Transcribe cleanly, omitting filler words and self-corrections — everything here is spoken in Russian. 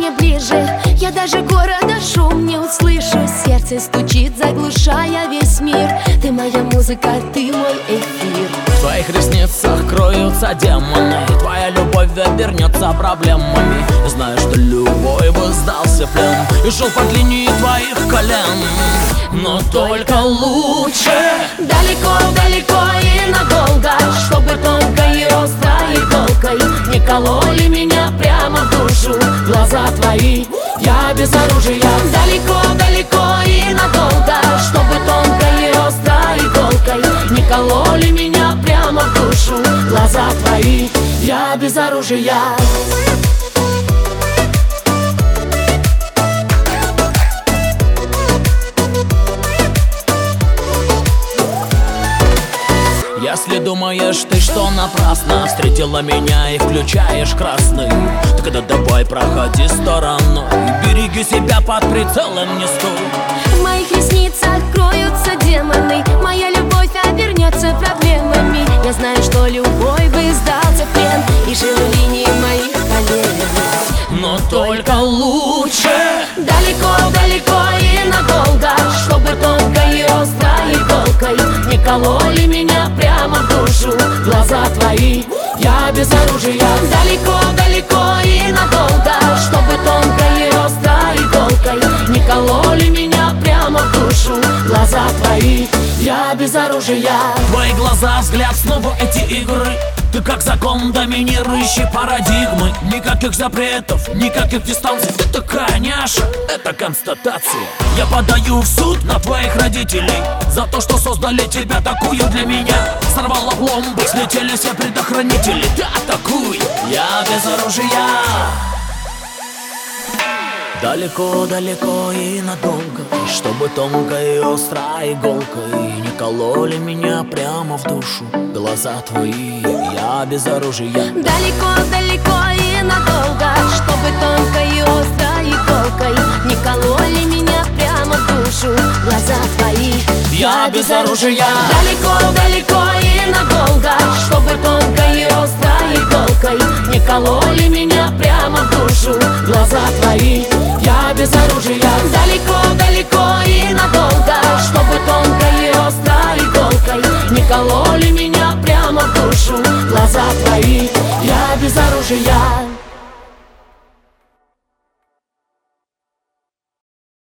мне ближе. Я даже города шум не услышу. Сердце стучит, заглушая весь мир. Ты моя музыка, ты мой эфир. В твоих ресницах кроются демоны. Твоя любовь обернется проблемами. Знаю, что любой бы сдался в плен и шел по линии твоих колен. Но только лучше далеко-далеко и надолго, чтобы тонкой и острой иголкой не кололи меня прямо в душу глаза твои. Я без оружия. Далеко-далеко и надолго, чтобы тонкой и острой иголкой не кололи меня прямо в душу глаза твои. Я без оружия. Если думаешь ты, что напрасно встретила меня и включаешь красный, тогда давай проходи стороной, береги себя, под прицелом не стой. В моих ресницах кроются демоны. Моя любовь обернется проблемами. Я знаю, что любой бы сдался в плен и жил в линии моих колен. Но только лучше далеко-далеко и надолго, чтобы тонкой и острой иголкой не кололи меня прямо в душу глаза твои. Я без оружия. Далеко-далеко и надолго, чтобы тонкой и острой иголкой не кололи меня прямо в душу глаза твои. Я без оружия. Твои глаза, взгляд, снова эти игры. Ты как закон, доминирующий парадигмы. Никаких запретов, никаких дистанций. Ты такая няша, это констатация. Я подаю в суд на твоих родителей за то, что создали тебя такую для меня. Сорвала пломбы, слетели все предохранители. Ты атакуй, я без оружия. Далеко-далеко и надолго, чтобы тонкой и острой иголкой не кололи меня прямо в душу глаза твои. Я без оружия. Далеко-далеко и надолго, чтобы тонкой и острой иголкой не кололи меня прямо в душу глаза твои. Я без оружия. Далеко-далеко и надолго, чтобы тонкой и острой иголкой не кололи меня прямо в душу глаза